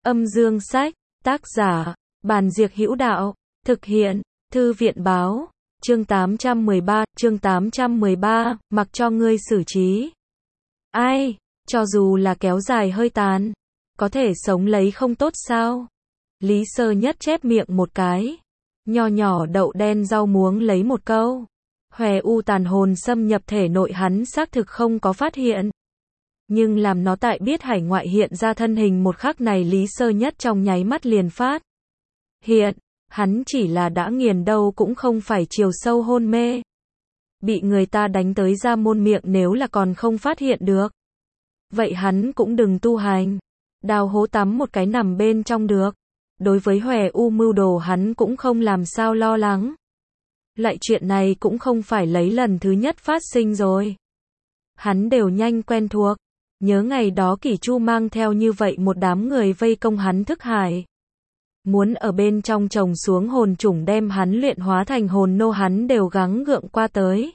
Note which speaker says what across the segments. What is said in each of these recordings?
Speaker 1: Âm dương sách, tác giả, Bàn Diệc Hữu Đạo, thực hiện, Thư viện Báo, chương 813, mặc cho ngươi xử trí. Ai, cho dù là kéo dài hơi tàn, có thể sống lấy không tốt sao? Lý Sơ Nhất chép miệng một cái, nho nhỏ đậu đen rau muống lấy một câu. Hòe u tàn hồn xâm nhập thể nội hắn xác thực không có phát hiện. Nhưng làm nó tại biết hải ngoại hiện ra thân hình một khắc này Lý Sơ Nhất trong nháy mắt liền phát hiện, hắn chỉ là đã nghiền đâu cũng không phải chiều sâu hôn mê. Bị người ta đánh tới ra môn miệng nếu là còn không phát hiện được. Vậy hắn cũng đừng tu hành. Đào hố tắm một cái nằm bên trong được. Đối với hòe u mưu đồ hắn cũng không làm sao lo lắng. Lại chuyện này cũng không phải lấy lần thứ nhất phát sinh rồi. Hắn đều nhanh quen thuộc. Nhớ ngày đó Kỷ Chu mang theo như vậy một đám người vây công hắn thức hải. Muốn ở bên trong trồng xuống hồn chủng đem hắn luyện hóa thành hồn nô hắn đều gắng gượng qua tới.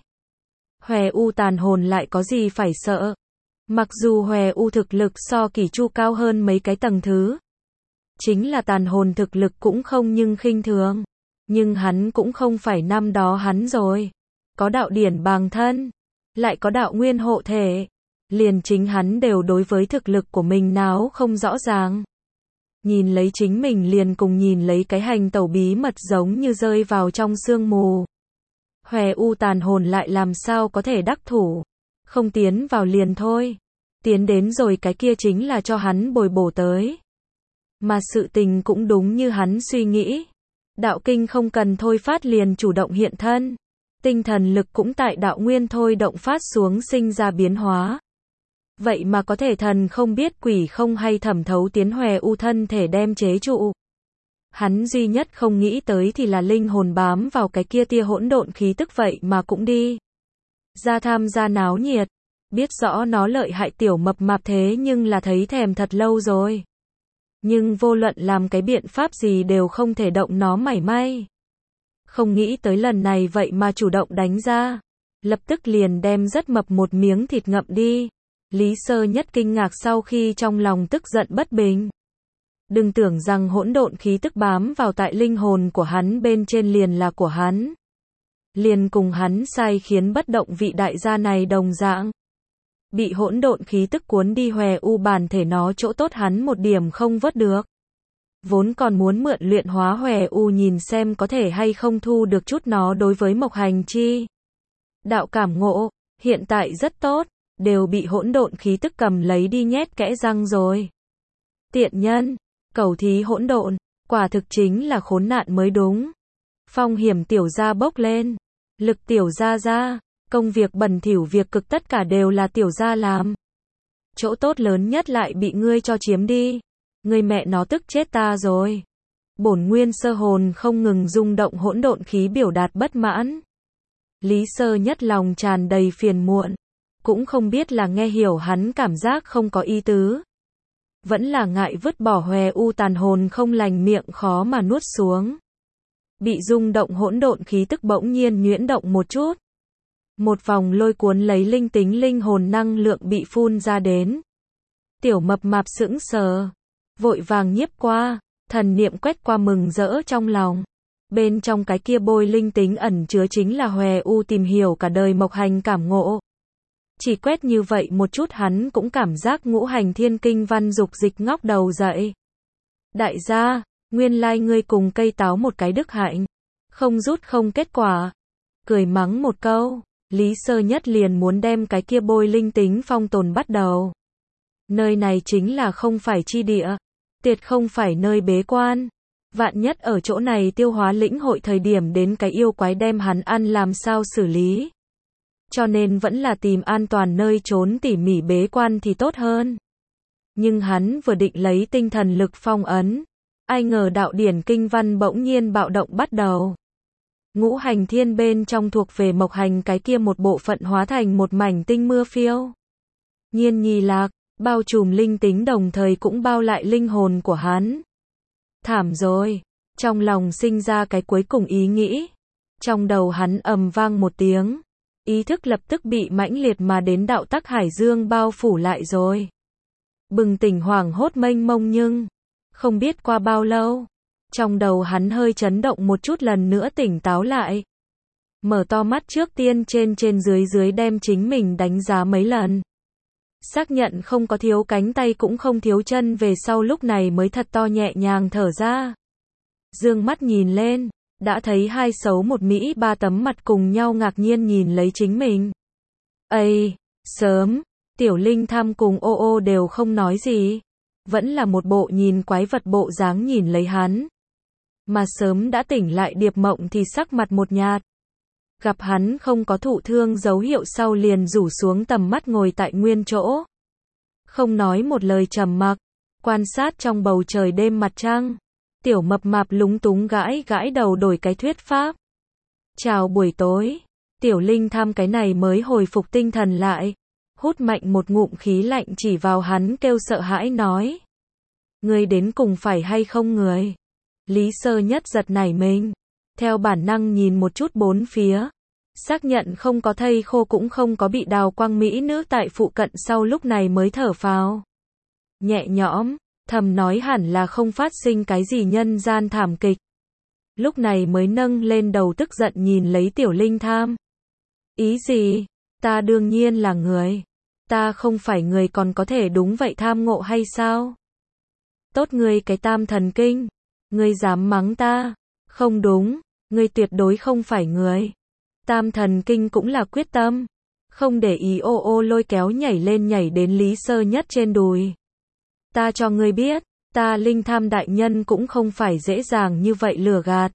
Speaker 1: Hòe u tàn hồn lại có gì phải sợ. Mặc dù hòe u thực lực so Kỷ Chu cao hơn mấy cái tầng thứ. Chính là tàn hồn thực lực cũng không nhưng khinh thường. Nhưng hắn cũng không phải năm đó hắn rồi. Có đạo điển bàng thân. Lại có đạo nguyên hộ thể. Liền chính hắn đều đối với thực lực của mình nào không rõ ràng. Nhìn lấy chính mình liền cùng nhìn lấy cái hành tẩu bí mật giống như rơi vào trong sương mù. Hòe u tàn hồn lại làm sao có thể đắc thủ. Không tiến vào liền thôi. Tiến đến rồi cái kia chính là cho hắn bồi bổ tới. Mà sự tình cũng đúng như hắn suy nghĩ. Đạo kinh không cần thôi phát liền chủ động hiện thân. Tinh thần lực cũng tại đạo nguyên thôi động phát xuống sinh ra biến hóa. Vậy mà có thể thần không biết quỷ không hay thẩm thấu tiến hòe u thân thể đem chế trụ. Hắn duy nhất không nghĩ tới thì là linh hồn bám vào cái kia tia hỗn độn khí tức vậy mà cũng đi ra tham gia náo nhiệt. Biết rõ nó lợi hại tiểu mập mạp thế nhưng là thấy thèm thật lâu rồi. Nhưng vô luận làm cái biện pháp gì đều không thể động nó mảy may. Không nghĩ tới lần này vậy mà chủ động đánh ra. Lập tức liền đem rất mập một miếng thịt ngậm đi. Lý Sơ Nhất kinh ngạc sau khi trong lòng tức giận bất bình. Đừng tưởng rằng hỗn độn khí tức bám vào tại linh hồn của hắn bên trên liền là của hắn. Liền cùng hắn sai khiến bất động vị đại gia này đồng dạng. Bị hỗn độn khí tức cuốn đi hòe u bản thể nó chỗ tốt hắn một điểm không vớt được. Vốn còn muốn mượn luyện hóa hòe u nhìn xem có thể hay không thu được chút nó đối với mộc hành chi. Đạo cảm ngộ, hiện tại rất tốt. Đều bị hỗn độn khí tức cầm lấy đi nhét kẽ răng rồi. Tiện nhân, cầu thí hỗn độn, quả thực chính là khốn nạn mới đúng. Phong hiểm tiểu gia bốc lên, lực tiểu gia ra, công việc bẩn thỉu việc cực tất cả đều là tiểu gia làm. Chỗ tốt lớn nhất lại bị ngươi cho chiếm đi. Ngươi mẹ nó tức chết ta rồi. Bổn nguyên sơ hồn không ngừng rung động hỗn độn khí biểu đạt bất mãn. Lý Sơ Nhất lòng tràn đầy phiền muộn. Cũng không biết là nghe hiểu hắn cảm giác không có ý tứ. Vẫn là ngại vứt bỏ hòe u tàn hồn không lành miệng khó mà nuốt xuống. Bị rung động hỗn độn khí tức bỗng nhiên nhuyễn động một chút. Một vòng lôi cuốn lấy linh tính linh hồn năng lượng bị phun ra đến. Tiểu mập mạp sững sờ. Vội vàng nhiếp qua. Thần niệm quét qua mừng rỡ trong lòng. Bên trong cái kia bôi linh tính ẩn chứa chính là hòe u tìm hiểu cả đời mộc hành cảm ngộ. Chỉ quét như vậy một chút hắn cũng cảm giác ngũ hành thiên kinh văn dục dịch ngóc đầu dậy. Đại gia, nguyên lai ngươi cùng cây táo một cái đức hạnh. Không rút không kết quả. Cười mắng một câu, Lý Sơ Nhất liền muốn đem cái kia bôi linh tính phong tồn bắt đầu. Nơi này chính là không phải chi địa. Tiệt không phải nơi bế quan. Vạn nhất ở chỗ này tiêu hóa lĩnh hội thời điểm đến cái yêu quái đem hắn ăn làm sao xử lý. Cho nên vẫn là tìm an toàn nơi trốn tỉ mỉ bế quan thì tốt hơn. Nhưng hắn vừa định lấy tinh thần lực phong ấn. Ai ngờ đạo điển kinh văn bỗng nhiên bạo động bắt đầu. Ngũ hành thiên bên trong thuộc về mộc hành cái kia một bộ phận hóa thành một mảnh tinh mưa phiêu. Nhiên nhi lạc, bao trùm linh tính đồng thời cũng bao lại linh hồn của hắn. Thảm rồi. Trong lòng sinh ra cái cuối cùng ý nghĩ. Trong đầu hắn ầm vang một tiếng. Ý thức lập tức bị mãnh liệt mà đến đạo tắc hải dương bao phủ lại rồi. Bừng tỉnh hoảng hốt mênh mông nhưng Không biết qua bao lâu, trong đầu hắn hơi chấn động một chút, lần nữa tỉnh táo lại. Mở to mắt, trước tiên trên trên dưới dưới đem chính mình đánh giá mấy lần. Xác nhận không có thiếu cánh tay cũng không thiếu chân về sau, lúc này mới thật to nhẹ nhàng thở ra. Dương mắt nhìn lên, đã thấy hai xấu một Mỹ ba tấm mặt cùng nhau ngạc nhiên nhìn lấy chính mình. Ây, sớm, Tiểu Linh Tham cùng ô ô đều không nói gì. Vẫn là một bộ nhìn quái vật bộ dáng nhìn lấy hắn. Mà sớm đã tỉnh lại Điệp Mộng thì sắc mặt một nhạt. Gặp hắn không có thụ thương dấu hiệu sau liền rủ xuống tầm mắt ngồi tại nguyên chỗ. Không nói một lời, trầm mặc, quan sát trong bầu trời đêm mặt trăng. Tiểu Mập Mạp lúng túng gãi gãi đầu đổi cái thuyết pháp. Chào buổi tối. Tiểu Linh Tham cái này mới hồi phục tinh thần lại. Hút mạnh một ngụm khí lạnh chỉ vào hắn kêu sợ hãi nói. Ngươi đến cùng phải hay không người? Lý Sơ Nhất giật nảy mình. Theo bản năng nhìn một chút bốn phía. Xác nhận không có thây khô cũng không có bị đào quang mỹ nữ tại phụ cận sau, lúc này mới thở phào nhẹ nhõm, thầm nói hẳn là không phát sinh cái gì nhân gian thảm kịch. Lúc này mới nâng lên đầu tức giận nhìn lấy Tiểu Linh Tham. Ý gì? Ta đương nhiên là người. Ta không phải người còn có thể đúng vậy tham ngộ hay sao? Tốt ngươi cái tam thần kinh. Ngươi dám mắng ta? Không đúng, ngươi tuyệt đối không phải người. Tam thần kinh cũng là quyết tâm. Không để ý, ô ô lôi kéo nhảy lên nhảy đến Lý Sơ Nhất trên đùi. Ta cho ngươi biết, ta Linh Tham đại nhân cũng không phải dễ dàng như vậy lừa gạt.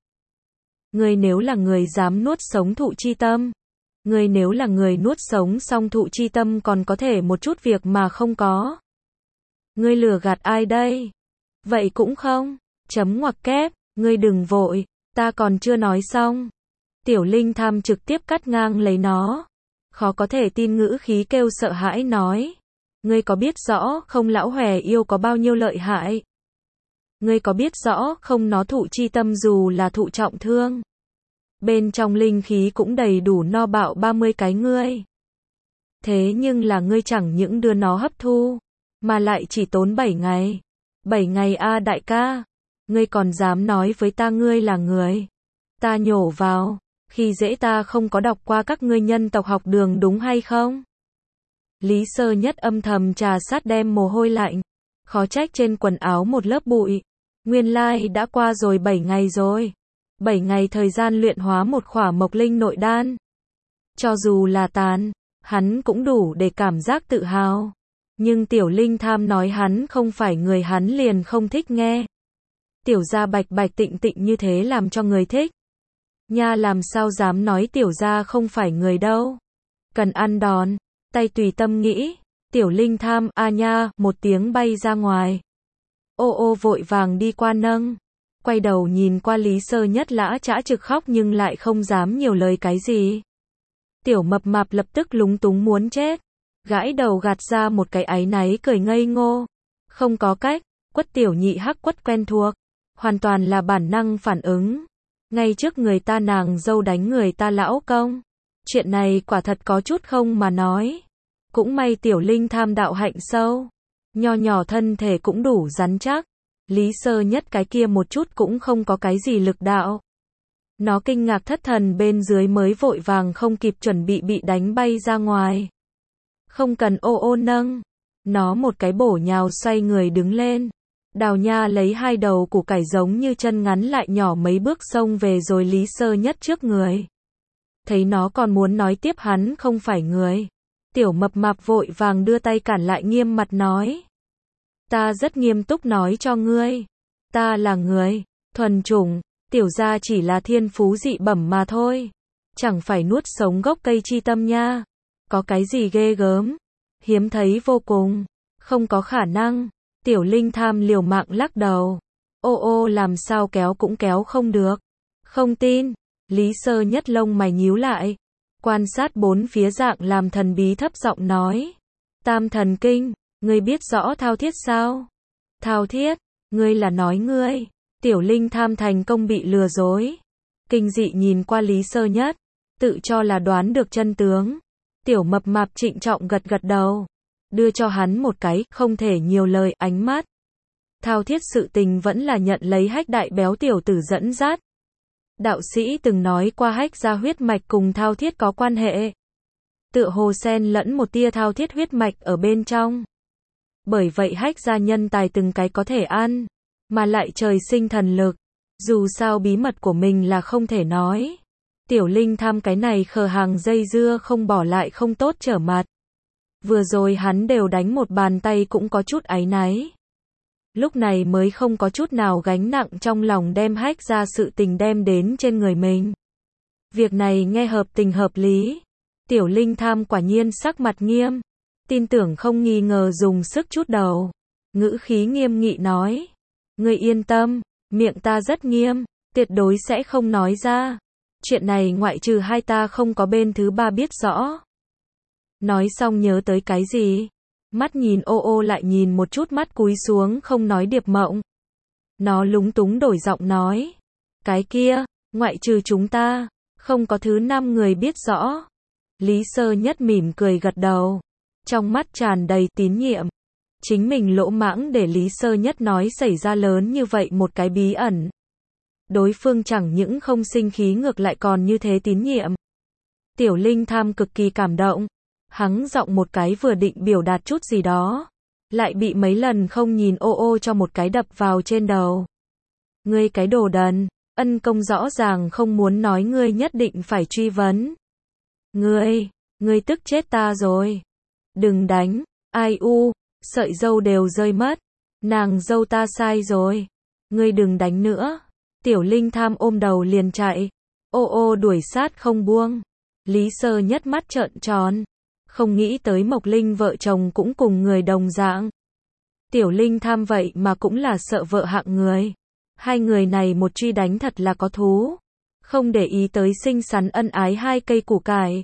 Speaker 1: Ngươi nếu là người dám nuốt sống thụ chi tâm. Ngươi nếu là người nuốt sống xong thụ chi tâm còn có thể một chút việc mà không có. Ngươi lừa gạt ai đây? Vậy cũng không. Chấm ngoặc kép, ngươi đừng vội, ta còn chưa nói xong. Tiểu Linh Tham trực tiếp cắt ngang lấy nó. Khó có thể tin ngữ khí kêu sợ hãi nói. Ngươi có biết rõ không lão hòe yêu có bao nhiêu lợi hại? Ngươi có biết rõ không nó thụ chi tâm dù là thụ trọng thương. Bên trong linh khí cũng đầy đủ no bạo 30 cái ngươi. Thế nhưng là ngươi chẳng những đưa nó hấp thu, mà lại chỉ tốn 7 ngày. 7 ngày a đại ca. Ngươi còn dám nói với ta ngươi là người. Ta nhổ vào. Khi dễ ta không có đọc qua các ngươi nhân tộc học đường đúng hay không? Lý Sơ Nhất âm thầm trà sát đem mồ hôi lạnh. Khó trách trên quần áo một lớp bụi. Nguyên lai đã qua rồi 7 ngày rồi. 7 ngày thời gian luyện hóa một khỏa mộc linh nội đan. Cho dù là tàn, hắn cũng đủ để cảm giác tự hào. Nhưng Tiểu Linh Tham nói hắn không phải người, hắn liền không thích nghe. Tiểu gia bạch bạch tịnh tịnh như thế làm cho người thích. Nha, làm sao dám nói tiểu gia không phải người đâu. Cần ăn đòn, tay tùy tâm nghĩ. Tiểu Linh Tham a nha một tiếng bay ra ngoài. Ô ô vội vàng đi qua nâng. Quay đầu nhìn qua Lý Sơ Nhất lã chã trực khóc nhưng lại không dám nhiều lời cái gì. Tiểu Mập Mạp lập tức lúng túng muốn chết. Gãi đầu gạt ra một cái áy náy cười ngây ngô. Không có cách, quất tiểu nhị hắc quất quen thuộc. Hoàn toàn là bản năng phản ứng. Ngay trước người ta nàng dâu đánh người ta lão công. Chuyện này quả thật có chút không mà nói. Cũng may Tiểu Linh Tham đạo hạnh sâu. Nho nhỏ thân thể cũng đủ rắn chắc. Lý Sơ Nhất cái kia một chút cũng không có cái gì lực đạo. Nó kinh ngạc thất thần bên dưới mới vội vàng không kịp chuẩn bị đánh bay ra ngoài. Không cần ô ô nâng. Nó một cái bổ nhào xoay người đứng lên. Đào Nha lấy hai đầu củ cải giống như chân ngắn lại nhỏ mấy bước xông về rồi Lý Sơ Nhất trước người. Thấy nó còn muốn nói tiếp hắn không phải người. Tiểu Mập Mạp vội vàng đưa tay cản lại, nghiêm mặt nói. Ta rất nghiêm túc nói cho ngươi. Ta là người, thuần chủng, tiểu gia chỉ là thiên phú dị bẩm mà thôi. Chẳng phải nuốt sống gốc cây chi tâm nha. Có cái gì ghê gớm. Hiếm thấy vô cùng. Không có khả năng. Tiểu Linh Tham liều mạng lắc đầu. Ô ô làm sao kéo cũng kéo không được. Không tin. Lý Sơ Nhất lông mày nhíu lại. Quan sát bốn phía dạng làm thần bí thấp giọng nói. Tam thần kinh, ngươi biết rõ thao thiết sao? Thao thiết, ngươi là nói ngươi. Tiểu Linh Tham thành công bị lừa dối. Kinh dị nhìn qua Lý Sơ Nhất. Tự cho là đoán được chân tướng. Tiểu Mập Mạp trịnh trọng gật gật đầu. Đưa cho hắn một cái, không thể nhiều lời, ánh mắt. Thao thiết sự tình vẫn là nhận lấy Hách đại béo tiểu tử dẫn dắt. Đạo sĩ từng nói qua Hách gia huyết mạch cùng thao thiết có quan hệ. Tựa hồ xen lẫn một tia thao thiết huyết mạch ở bên trong. Bởi vậy Hách gia nhân tài từng cái có thể ăn, mà lại trời sinh thần lực. Dù sao bí mật của mình là không thể nói. Tiểu Linh tham cái này khờ hàng dây dưa không bỏ lại không tốt trở mặt. Vừa rồi hắn đều đánh một bàn tay cũng có chút áy náy. Lúc này mới không có chút nào gánh nặng trong lòng đem Hách ra sự tình đem đến trên người mình. Việc này nghe hợp tình hợp lý. Tiểu Linh tham quả nhiên sắc mặt nghiêm. Tin tưởng không nghi ngờ dùng sức chút đầu. Ngữ khí nghiêm nghị nói. Ngươi yên tâm, miệng ta rất nghiêm, tuyệt đối sẽ không nói ra. Chuyện này ngoại trừ hai ta không có bên thứ ba biết rõ. Nói xong nhớ tới cái gì? Mắt nhìn ô ô lại nhìn một chút mắt cúi xuống không nói Điệp Mộng. Nó lúng túng đổi giọng nói. Cái kia, ngoại trừ chúng ta, không có thứ năm người biết rõ. Lý Sơ Nhất mỉm cười gật đầu. Trong mắt tràn đầy tín nhiệm. Chính mình lỗ mãng để Lý Sơ Nhất nói xảy ra lớn như vậy một cái bí ẩn. Đối phương chẳng những không sinh khí ngược lại còn như thế tín nhiệm. Tiểu Linh tham cực kỳ cảm động. Hắng giọng một cái vừa định biểu đạt chút gì đó. Lại bị mấy lần không nhìn ô ô cho một cái đập vào trên đầu. Ngươi cái đồ đần, ân công rõ ràng không muốn nói ngươi nhất định phải truy vấn. Ngươi tức chết ta rồi. Đừng đánh, ai u, sợi dâu đều rơi mất. Nàng dâu ta sai rồi. Ngươi đừng đánh nữa. Tiểu Linh tham ôm đầu liền chạy. Ô ô đuổi sát không buông. Lý Sơ Nhất mắt trợn tròn. Không nghĩ tới Mộc Linh vợ chồng cũng cùng người đồng dạng. Tiểu Linh tham vậy mà cũng là sợ vợ hạng người. Hai người này một truy đánh thật là có thú. Không để ý tới xinh xắn ân ái hai cây củ cải.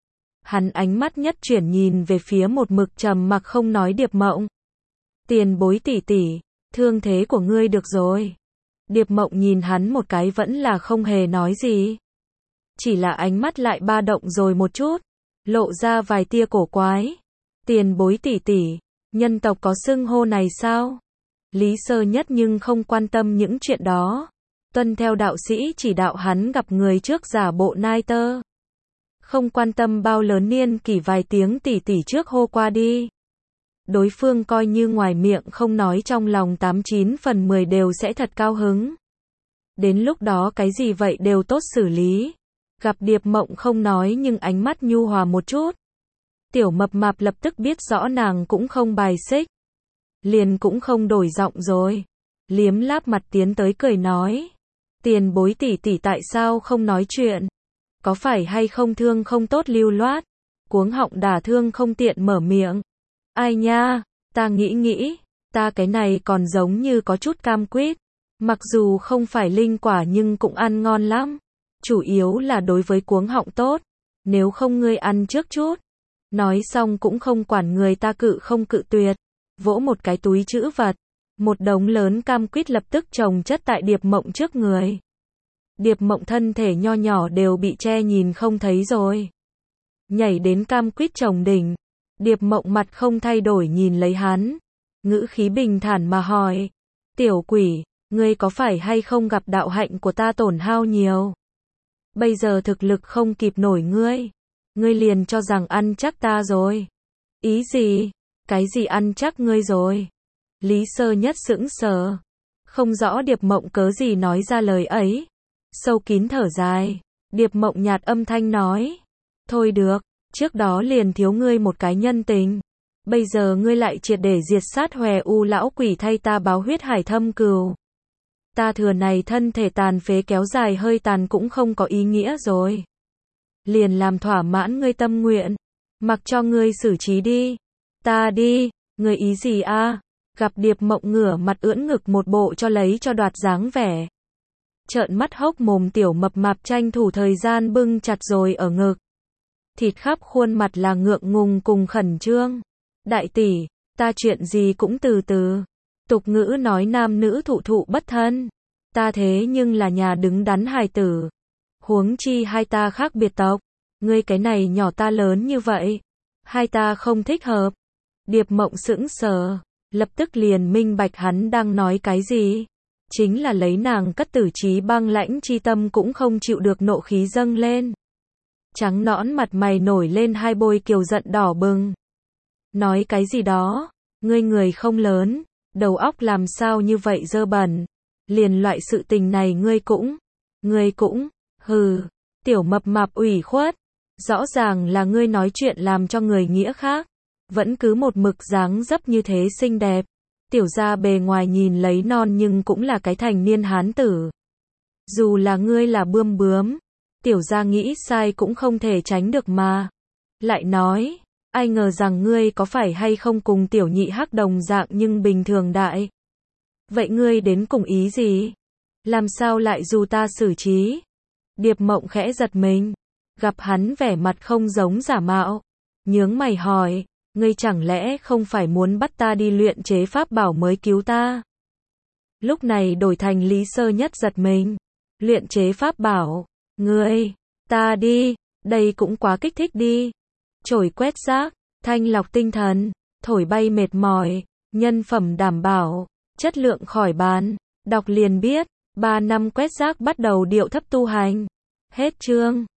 Speaker 1: Hắn ánh mắt nhất chuyển nhìn về phía một mực trầm mặc không nói Điệp Mộng. Tiền bối tỷ tỷ, thương thế của ngươi được rồi. Điệp Mộng nhìn hắn một cái vẫn là không hề nói gì. Chỉ là ánh mắt lại ba động rồi một chút. Lộ ra vài tia cổ quái. Tiền bối tỷ tỷ, nhân tộc có xưng hô này sao? Lý Sơ Nhất nhưng không quan tâm những chuyện đó. Tuân theo đạo sĩ chỉ đạo hắn gặp người trước giả bộ nai tơ. Không quan tâm bao lớn niên kỷ vài tiếng tỷ tỷ trước hô qua đi. Đối phương coi như ngoài miệng không nói trong lòng 89 phần 10 đều sẽ thật cao hứng. Đến lúc đó cái gì vậy đều tốt xử lý. Gặp Điệp Mộng không nói nhưng ánh mắt nhu hòa một chút. Tiểu mập mạp lập tức biết rõ nàng cũng không bài xích. Liền cũng không đổi giọng rồi. Liếm láp mặt tiến tới cười nói. Tiền bối tỷ tỷ tại sao không nói chuyện? Có phải hay không thương không tốt lưu loát? Cuống họng đả thương không tiện mở miệng. Ai nha, ta nghĩ, ta cái này còn giống như có chút cam quýt. Mặc dù không phải linh quả nhưng cũng ăn ngon lắm. Chủ yếu là đối với cuống họng tốt. Nếu không ngươi ăn trước chút. Nói xong cũng không quản người ta cự không cự tuyệt. Vỗ một cái túi trữ vật. Một đống lớn cam quýt lập tức chồng chất tại Điệp Mộng trước người. Điệp Mộng thân thể nho nhỏ đều bị che nhìn không thấy rồi. Nhảy đến cam quýt chồng đỉnh. Điệp Mộng mặt không thay đổi nhìn lấy hắn. Ngữ khí bình thản mà hỏi. Tiểu quỷ, ngươi có phải hay không gặp đạo hạnh của ta tổn hao nhiều? Bây giờ thực lực không kịp nổi ngươi. Ngươi liền cho rằng ăn chắc ta rồi. Ý gì? Cái gì ăn chắc ngươi rồi? Lý Sơ Nhất sững sờ. Không rõ Điệp Mộng cớ gì nói ra lời ấy. Sâu kín thở dài. Điệp Mộng nhạt âm thanh nói. Thôi được, trước đó liền thiếu ngươi một cái nhân tình. Bây giờ ngươi lại triệt để diệt sát Hòe U lão quỷ thay ta báo huyết hải thâm cừu. Ta thừa này thân thể tàn phế kéo dài hơi tàn cũng không có ý nghĩa rồi. Liền làm thỏa mãn ngươi tâm nguyện. Mặc cho ngươi xử trí đi. Ta đi, ngươi ý gì a? Gặp Điệp Mộng ngửa mặt ưỡn ngực một bộ cho lấy cho đoạt dáng vẻ. Trợn mắt hốc mồm tiểu mập mạp tranh thủ thời gian bưng chặt rồi ở ngực. Thịt khắp khuôn mặt là ngượng ngùng cùng khẩn trương. Đại tỷ, ta chuyện gì cũng từ từ. Tục ngữ nói nam nữ thụ thụ bất thân. Ta thế nhưng là nhà đứng đắn hài tử. Huống chi hai ta khác biệt tộc. Ngươi cái này nhỏ ta lớn như vậy. Hai ta không thích hợp. Điệp Mộng sững sờ. lập tức liền minh bạch hắn đang nói cái gì. Chính là lấy nàng Cất Tử Chí băng lãnh chi tâm cũng không chịu được nộ khí dâng lên. Trắng nõn mặt mày nổi lên hai bôi kiều giận đỏ bừng. Nói cái gì đó, ngươi người không lớn, đầu óc làm sao như vậy dơ bẩn. Liền loại sự tình này ngươi cũng, hừ, tiểu mập mạp ủy khuất. Rõ ràng là ngươi nói chuyện làm cho người nghĩa khác. Vẫn cứ một mực dáng dấp như thế xinh đẹp. Tiểu gia bề ngoài nhìn lấy non nhưng cũng là cái thành niên hán tử. Dù là ngươi là bươm bướm, tiểu gia nghĩ sai cũng không thể tránh được mà. Lại nói, ai ngờ rằng ngươi có phải hay không cùng tiểu nhị hắc đồng dạng nhưng bình thường đại. Vậy ngươi đến cùng ý gì? Làm sao lại dù ta xử trí? Điệp Mộng khẽ giật mình, gặp hắn vẻ mặt không giống giả mạo, nhướng mày hỏi, ngươi chẳng lẽ không phải muốn bắt ta đi luyện chế pháp bảo mới cứu ta? Lúc này đổi thành Lý Sơ Nhất giật mình, luyện chế pháp bảo, ngươi, ta đi, đây cũng quá kích thích đi. Chổi quét rác, thanh lọc tinh thần, thổi bay mệt mỏi, nhân phẩm đảm bảo, chất lượng khỏi bàn, đọc liền biết, 3 năm quét rác bắt đầu điệu thấp tu hành. Hết chương.